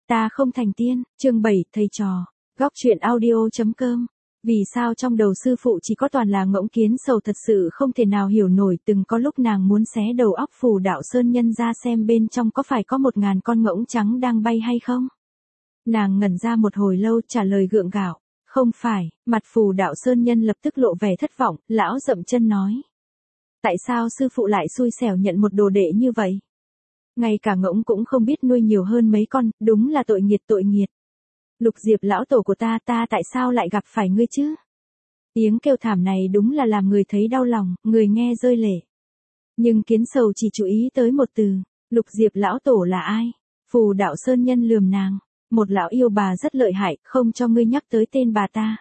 Ta không thành tiên, chương 7, thầy trò, góc truyện audio.com. Vì sao trong đầu sư phụ chỉ có toàn là ngỗng Kiến Sầu thật sự không thể nào hiểu nổi, từng có lúc nàng muốn xé đầu óc Phù Đạo Sơn Nhân ra xem bên trong có phải có 1000 con ngỗng trắng đang bay hay không. Nàng ngẩn ra một hồi lâu trả lời gượng gạo, không phải. Mặt Phù Đạo Sơn Nhân lập tức lộ vẻ thất vọng, lão dậm chân nói. Tại sao sư phụ lại xui xẻo nhận một đồ đệ như vậy? Ngay cả ngỗng cũng không biết nuôi nhiều hơn mấy con, đúng là tội nghiệt tội nghiệt. Lục Diệp lão tổ của ta tại sao lại gặp phải ngươi chứ? Tiếng kêu thảm này đúng là làm người thấy đau lòng, người nghe rơi lệ. Nhưng Kiến Sầu chỉ chú ý tới một từ, Lục Diệp lão tổ là ai? Phù Đạo Sơn Nhân lườm nàng, một lão yêu bà rất lợi hại, không cho ngươi nhắc tới tên bà ta.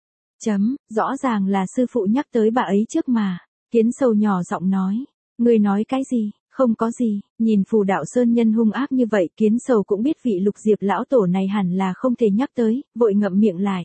Rõ ràng là sư phụ nhắc tới bà ấy trước mà. Kiến Sầu nhỏ giọng nói, ngươi nói cái gì? Không có gì. Nhìn Phù Đạo Sơn Nhân hung ác như vậy, Kiến Sầu cũng biết vị Lục Diệp lão tổ này hẳn là không thể nhắc tới, vội ngậm miệng lại.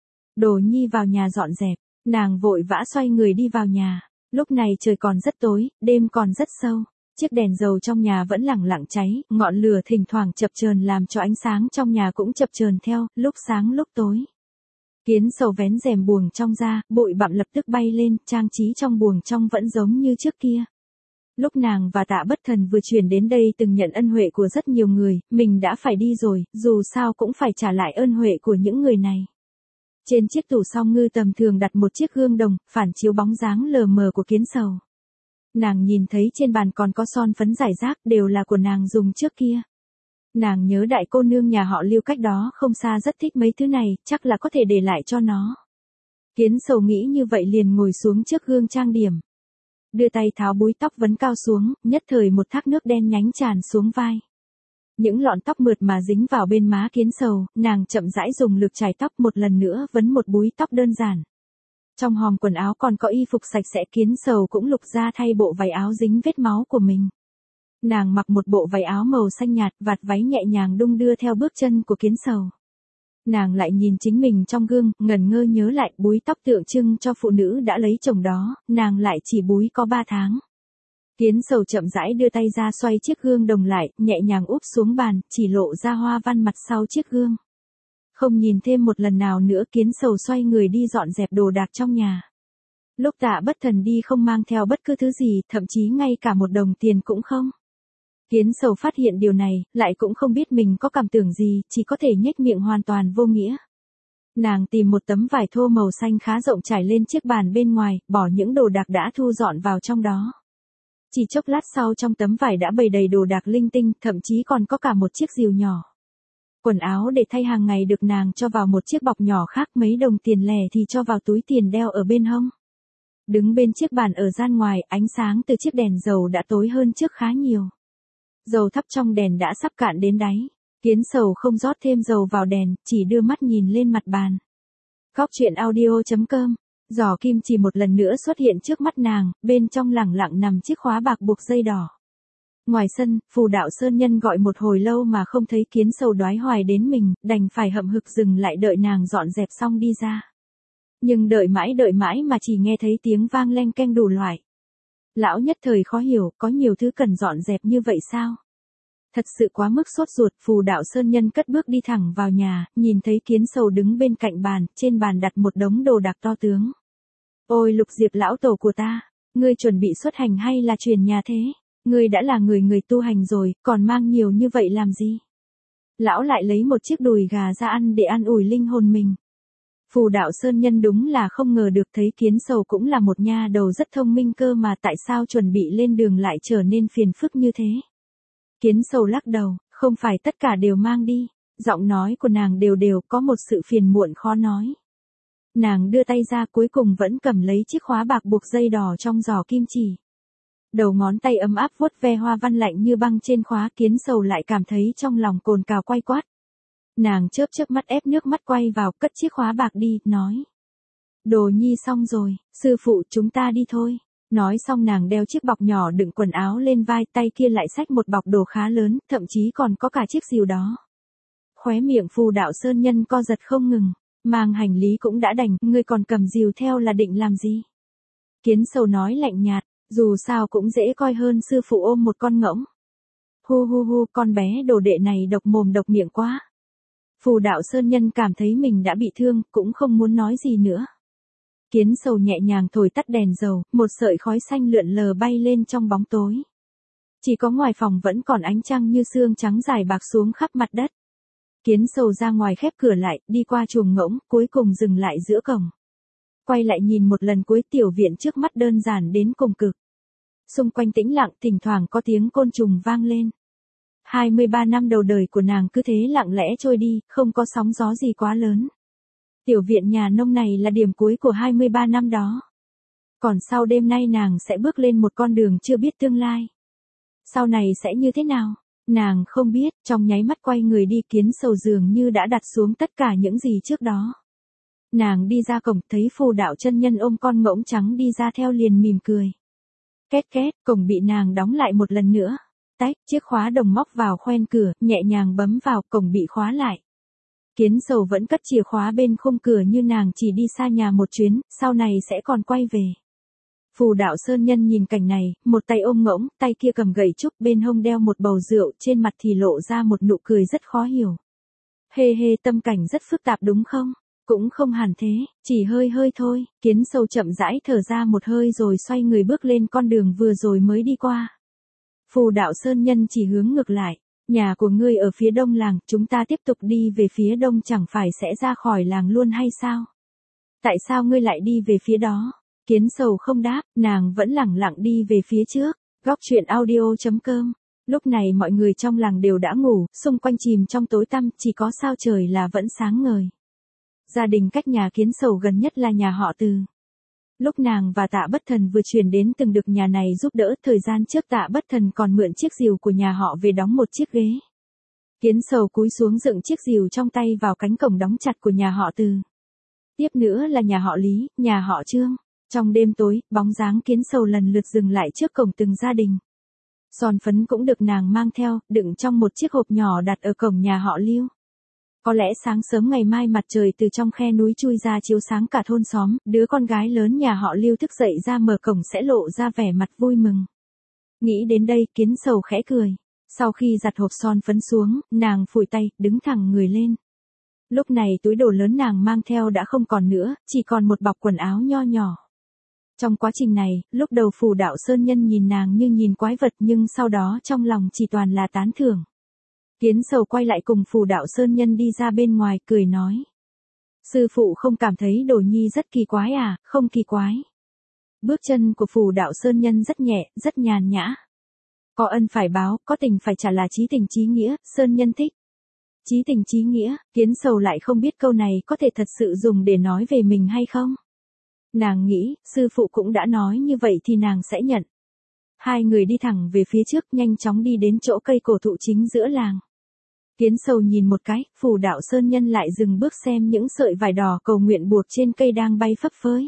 Đồ Nhi vào nhà dọn dẹp, nàng vội vã xoay người đi vào nhà. Lúc này trời còn rất tối, đêm còn rất sâu. Chiếc đèn dầu trong nhà vẫn lẳng lặng cháy, ngọn lửa thỉnh thoảng chập chờn làm cho ánh sáng trong nhà cũng chập chờn theo, lúc sáng lúc tối. Kiến Sầu vén rèm buồng trong ra, bụi bặm lập tức bay lên, trang trí trong buồng trong vẫn giống như trước kia. Lúc nàng và Tạ Bất Thần vừa chuyển đến đây từng nhận ân huệ của rất nhiều người, mình đã phải đi rồi, dù sao cũng phải trả lại ơn huệ của những người này. Trên chiếc tủ song ngư tầm thường đặt một chiếc gương đồng, phản chiếu bóng dáng lờ mờ của Kiến Sầu. Nàng nhìn thấy trên bàn còn có son phấn rải rác, đều là của nàng dùng trước kia. Nàng nhớ đại cô nương nhà họ Lưu cách đó không xa rất thích mấy thứ này, chắc là có thể để lại cho nó. Kiến Sầu nghĩ như vậy liền ngồi xuống trước gương trang điểm. Đưa tay tháo búi tóc vấn cao xuống, nhất thời một thác nước đen nhánh tràn xuống vai. Những lọn tóc mượt mà dính vào bên má Kiến Sầu, nàng chậm rãi dùng lực chải tóc một lần nữa vấn một búi tóc đơn giản. Trong hòm quần áo còn có y phục sạch sẽ, Kiến Sầu cũng lục ra thay bộ váy áo dính vết máu của mình. Nàng mặc một bộ váy áo màu xanh nhạt, vạt váy nhẹ nhàng đung đưa theo bước chân của Kiến Sầu. Nàng lại nhìn chính mình trong gương, ngẩn ngơ nhớ lại búi tóc tượng trưng cho phụ nữ đã lấy chồng đó, nàng lại chỉ búi có 3 tháng. Kiến Sầu chậm rãi đưa tay ra xoay chiếc gương đồng lại, nhẹ nhàng úp xuống bàn, chỉ lộ ra hoa văn mặt sau chiếc gương. Không nhìn thêm một lần nào nữa, Kiến Sầu xoay người đi dọn dẹp đồ đạc trong nhà. Lúc Tạ Bất Thần đi không mang theo bất cứ thứ gì, thậm chí ngay cả một đồng tiền cũng không. Kiến Sầu phát hiện điều này, lại cũng không biết mình có cảm tưởng gì, chỉ có thể nhếch miệng hoàn toàn vô nghĩa. Nàng tìm một tấm vải thô màu xanh khá rộng trải lên chiếc bàn bên ngoài, bỏ những đồ đạc đã thu dọn vào trong đó. Chỉ chốc lát sau trong tấm vải đã bày đầy đồ đạc linh tinh, thậm chí còn có cả một chiếc rìu nhỏ. Quần áo để thay hàng ngày được nàng cho vào một chiếc bọc nhỏ khác, mấy đồng tiền lẻ thì cho vào túi tiền đeo ở bên hông. Đứng bên chiếc bàn ở gian ngoài, ánh sáng từ chiếc đèn dầu đã tối hơn trước khá nhiều. Dầu thắp trong đèn đã sắp cạn đến đáy. Kiến Sầu không rót thêm dầu vào đèn, chỉ đưa mắt nhìn lên mặt bàn. Góc truyện audio.com. Giỏ kim chỉ một lần nữa xuất hiện trước mắt nàng, bên trong lẳng lặng nằm chiếc khóa bạc buộc dây đỏ. Ngoài sân, Phù Đạo Sơn Nhân gọi một hồi lâu mà không thấy Kiến Sầu, đoái hoài đến mình, đành phải hậm hực dừng lại đợi nàng dọn dẹp xong đi ra. Nhưng đợi mãi mà chỉ nghe thấy tiếng vang leng keng đủ loại. Lão nhất thời khó hiểu, có nhiều thứ cần dọn dẹp như vậy sao? Thật sự quá mức sốt ruột, Phù Đạo Sơn Nhân cất bước đi thẳng vào nhà, nhìn thấy Kiến Sầu đứng bên cạnh bàn, trên bàn đặt một đống đồ đạc to tướng. Ôi Lục Diệp lão tổ của ta, ngươi chuẩn bị xuất hành hay là chuyển nhà thế? Ngươi đã là người tu hành rồi, còn mang nhiều như vậy làm gì? Lão lại lấy một chiếc đùi gà ra ăn để an ủi linh hồn mình. Phù Đạo Sơn Nhân đúng là không ngờ được, thấy Kiến Sầu cũng là một nha đầu rất thông minh cơ mà, tại sao chuẩn bị lên đường lại trở nên phiền phức như thế. Kiến Sầu lắc đầu, không phải tất cả đều mang đi. Giọng nói của nàng đều có một sự phiền muộn khó nói. Nàng đưa tay ra cuối cùng vẫn cầm lấy chiếc khóa bạc buộc dây đỏ trong giỏ kim chỉ. Đầu ngón tay ấm áp vuốt ve hoa văn lạnh như băng trên khóa, Kiến Sầu lại cảm thấy trong lòng cồn cào quay quát. Nàng chớp mắt ép nước mắt quay vào, cất chiếc khóa bạc đi, nói. Đồ Nhi xong rồi, sư phụ chúng ta đi thôi. Nói xong nàng đeo chiếc bọc nhỏ đựng quần áo lên vai, tay kia lại xách một bọc đồ khá lớn, thậm chí còn có cả chiếc rìu đó. Khóe miệng Phù Đạo Sơn Nhân co giật không ngừng, mang hành lý cũng đã đành, ngươi còn cầm rìu theo là định làm gì? Kiến Sầu nói lạnh nhạt, dù sao cũng dễ coi hơn sư phụ ôm một con ngỗng. Hu, con bé đồ đệ này độc mồm độc miệng quá, Phù đạo sơn nhân cảm thấy mình đã bị thương, cũng không muốn nói gì nữa. Kiến sầu nhẹ nhàng thổi tắt đèn dầu, một sợi khói xanh lượn lờ bay lên trong bóng tối. Chỉ có ngoài phòng vẫn còn ánh trăng như sương trắng dài bạc xuống khắp mặt đất. Kiến sầu ra ngoài khép cửa lại, đi qua chuồng ngỗng, cuối cùng dừng lại giữa cổng. Quay lại nhìn một lần cuối, tiểu viện trước mắt đơn giản đến cùng cực. Xung quanh tĩnh lặng, thỉnh thoảng có tiếng côn trùng vang lên. 23 năm đầu đời của nàng cứ thế lặng lẽ trôi đi, không có sóng gió gì quá lớn. Tiểu viện nhà nông này là điểm cuối của 23 năm đó. Còn sau đêm nay nàng sẽ bước lên một con đường chưa biết tương lai. Sau này sẽ như thế nào? Nàng không biết, trong nháy mắt quay người đi, kiến sầu dường như đã đặt xuống tất cả những gì trước đó. Nàng đi ra cổng, thấy Phù đạo chân nhân ôm con ngỗng trắng đi ra theo, liền mỉm cười. Két két, cổng bị nàng đóng lại một lần nữa. Tách, chiếc khóa đồng móc vào khoen cửa, nhẹ nhàng bấm vào, cổng bị khóa lại. Kiến sầu vẫn cất chìa khóa bên khung cửa, như nàng chỉ đi xa nhà một chuyến, sau này sẽ còn quay về. Phù đạo sơn nhân nhìn cảnh này, một tay ôm ngỗng, tay kia cầm gậy trúc, bên hông đeo một bầu rượu, trên mặt thì lộ ra một nụ cười rất khó hiểu. Hê hê, tâm cảnh rất phức tạp đúng không? Cũng không hẳn thế, chỉ hơi hơi thôi. Kiến sầu chậm rãi thở ra một hơi rồi xoay người bước lên con đường vừa rồi mới đi qua. Phù đạo sơn nhân chỉ hướng ngược lại. Nhà của ngươi ở phía đông làng, chúng ta tiếp tục đi về phía đông, chẳng phải sẽ ra khỏi làng luôn hay sao? Tại sao ngươi lại đi về phía đó? Kiến sầu không đáp, nàng vẫn lẳng lặng đi về phía trước. Góc truyện audio.com. Lúc này mọi người trong làng đều đã ngủ, xung quanh chìm trong tối tăm, chỉ có sao trời là vẫn sáng ngời. Gia đình cách nhà kiến sầu gần nhất là nhà họ Từ. Lúc nàng và Tạ Bất Thần vừa chuyển đến từng được nhà này giúp đỡ, thời gian trước Tạ Bất Thần còn mượn chiếc rìu của nhà họ về đóng một chiếc ghế. Kiến sầu cúi xuống dựng chiếc rìu trong tay vào cánh cổng đóng chặt của nhà họ Từ. Tiếp nữa là nhà họ Lý, nhà họ Trương. Trong đêm tối, bóng dáng kiến sầu lần lượt dừng lại trước cổng từng gia đình. Son phấn cũng được nàng mang theo, đựng trong một chiếc hộp nhỏ đặt ở cổng nhà họ Lưu. Có lẽ sáng sớm ngày mai mặt trời từ trong khe núi chui ra chiếu sáng cả thôn xóm, đứa con gái lớn nhà họ Lưu thức dậy ra mở cổng sẽ lộ ra vẻ mặt vui mừng. Nghĩ đến đây, kiến sầu khẽ cười. Sau khi giặt hộp son phấn xuống, nàng phủi tay, đứng thẳng người lên. Lúc này túi đồ lớn nàng mang theo đã không còn nữa, chỉ còn một bọc quần áo nho nhỏ. Trong quá trình này, lúc đầu Phù đạo sơn nhân nhìn nàng như nhìn quái vật, nhưng sau đó trong lòng chỉ toàn là tán thưởng. Kiến sầu quay lại cùng Phù đạo sơn nhân đi ra bên ngoài, cười nói. Sư phụ không cảm thấy Đồ Nhi rất kỳ quái à? Không kỳ quái. Bước chân của Phù đạo sơn nhân rất nhẹ, rất nhàn nhã. Có ân phải báo, có tình phải trả là chí tình chí nghĩa, sơn nhân thích. Chí tình chí nghĩa, kiến sầu lại không biết câu này có thể thật sự dùng để nói về mình hay không. Nàng nghĩ, sư phụ cũng đã nói như vậy thì nàng sẽ nhận. Hai người đi thẳng về phía trước, nhanh chóng đi đến chỗ cây cổ thụ chính giữa làng. Kiến sầu nhìn một cái, Phù đạo sơn nhân lại dừng bước xem những sợi vải đỏ cầu nguyện buộc trên cây đang bay phấp phới.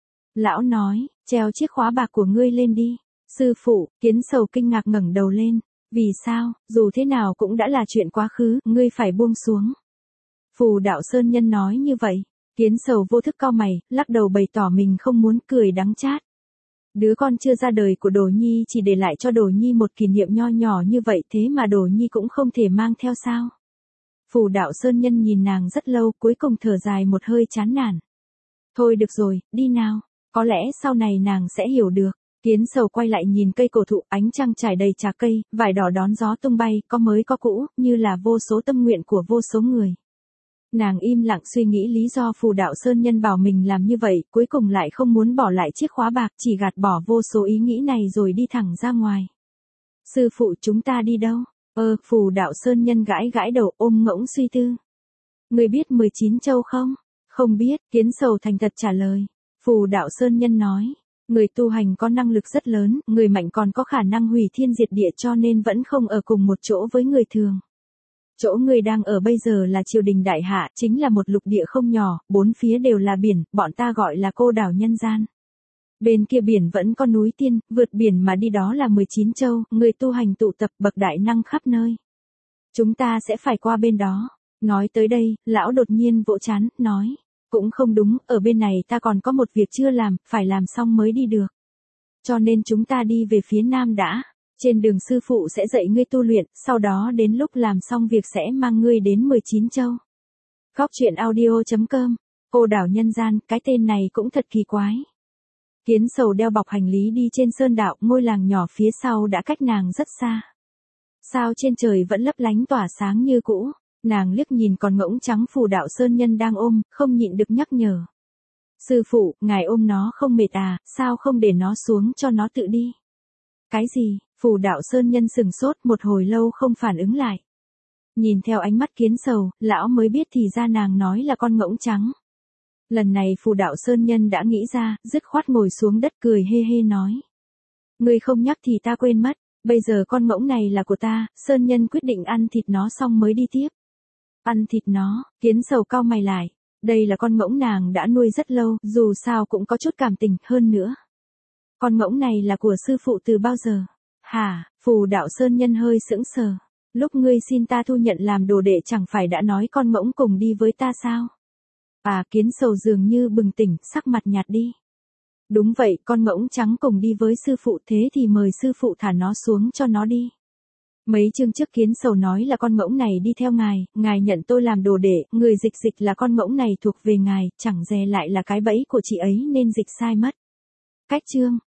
Lão nói, treo chiếc khóa bạc của ngươi lên đi. Sư phụ, kiến sầu kinh ngạc ngẩng đầu lên. Vì sao, dù thế nào cũng đã là chuyện quá khứ, ngươi phải buông xuống. Phù đạo sơn nhân nói như vậy. Kiến sầu vô thức cau mày, lắc đầu bày tỏ mình không muốn, cười đắng chát. Đứa con chưa ra đời của Đồ Nhi chỉ để lại cho Đồ Nhi một kỷ niệm nho nhỏ như vậy, thế mà Đồ Nhi cũng không thể mang theo sao? Phù đạo sơn nhân nhìn nàng rất lâu, cuối cùng thở dài một hơi chán nản. Thôi được rồi, đi nào, có lẽ sau này nàng sẽ hiểu được. Kiến sầu quay lại nhìn cây cổ thụ, ánh trăng trải đầy trà cây, vải đỏ đón gió tung bay, có mới có cũ, như là vô số tâm nguyện của vô số người. Nàng im lặng suy nghĩ lý do Phù đạo sơn nhân bảo mình làm như vậy, cuối cùng lại không muốn bỏ lại chiếc khóa bạc, chỉ gạt bỏ vô số ý nghĩ này rồi đi thẳng ra ngoài. Sư phụ, chúng ta đi đâu? Phù đạo sơn nhân gãi gãi đầu, ôm ngỗng suy tư. Người biết 19 châu không? Không biết, kiến sầu thành thật trả lời. Phù đạo sơn nhân nói, người tu hành có năng lực rất lớn, người mạnh còn có khả năng hủy thiên diệt địa, cho nên vẫn không ở cùng một chỗ với người thường. Chỗ người đang ở bây giờ là triều đình đại hạ, chính là một lục địa không nhỏ, bốn phía đều là biển, bọn ta gọi là cô đảo nhân gian. Bên kia biển vẫn có núi tiên, vượt biển mà đi đó là 19 châu, người tu hành tụ tập, bậc đại năng khắp nơi. Chúng ta sẽ phải qua bên đó. Nói tới đây, lão đột nhiên vỗ trán, nói. Cũng không đúng, ở bên này ta còn có một việc chưa làm, phải làm xong mới đi được. Cho nên chúng ta đi về phía nam đã. Trên đường sư phụ sẽ dạy ngươi tu luyện, sau đó đến lúc làm xong việc sẽ mang ngươi đến 19 châu. Góc truyện audio.com. Cô đảo nhân gian, cái tên này cũng thật kỳ quái. Kiến Sầu đeo bọc hành lý đi trên sơn đạo, ngôi làng nhỏ phía sau đã cách nàng rất xa. Sao trên trời vẫn lấp lánh tỏa sáng như cũ, nàng liếc nhìn con ngỗng trắng Phù Đạo Sơn Nhân đang ôm, không nhịn được nhắc nhở. Sư phụ, ngài ôm nó không mệt à, sao không để nó xuống cho nó tự đi? Cái gì? Phù Đạo Sơn Nhân sừng sốt một hồi lâu không phản ứng lại. Nhìn theo ánh mắt Kiến Sầu, lão mới biết thì ra nàng nói là con ngỗng trắng. Lần này Phù Đạo Sơn Nhân đã nghĩ ra, dứt khoát ngồi xuống đất cười hê hê nói. Ngươi không nhắc thì ta quên mất, bây giờ con ngỗng này là của ta, Sơn Nhân quyết định ăn thịt nó xong mới đi tiếp. Ăn thịt nó, Kiến Sầu cau mày lại. Đây là con ngỗng nàng đã nuôi rất lâu, dù sao cũng có chút cảm tình hơn nữa. Con ngỗng này là của sư phụ từ bao giờ? Hả? Phù Đạo Sơn Nhân hơi sững sờ. Lúc ngươi xin ta thu nhận làm đồ đệ chẳng phải đã nói con ngỗng cùng đi với ta sao? À, Kiến Sầu dường như bừng tỉnh, sắc mặt nhạt đi. Đúng vậy, con ngỗng trắng cùng đi với sư phụ, thế thì mời sư phụ thả nó xuống cho nó đi. Mấy chương trước Kiến Sầu nói là con ngỗng này đi theo ngài nhận tôi làm đồ đệ, người dịch là con ngỗng này thuộc về ngài, chẳng dè lại là cái bẫy của chị ấy nên dịch sai mất. Cách chương.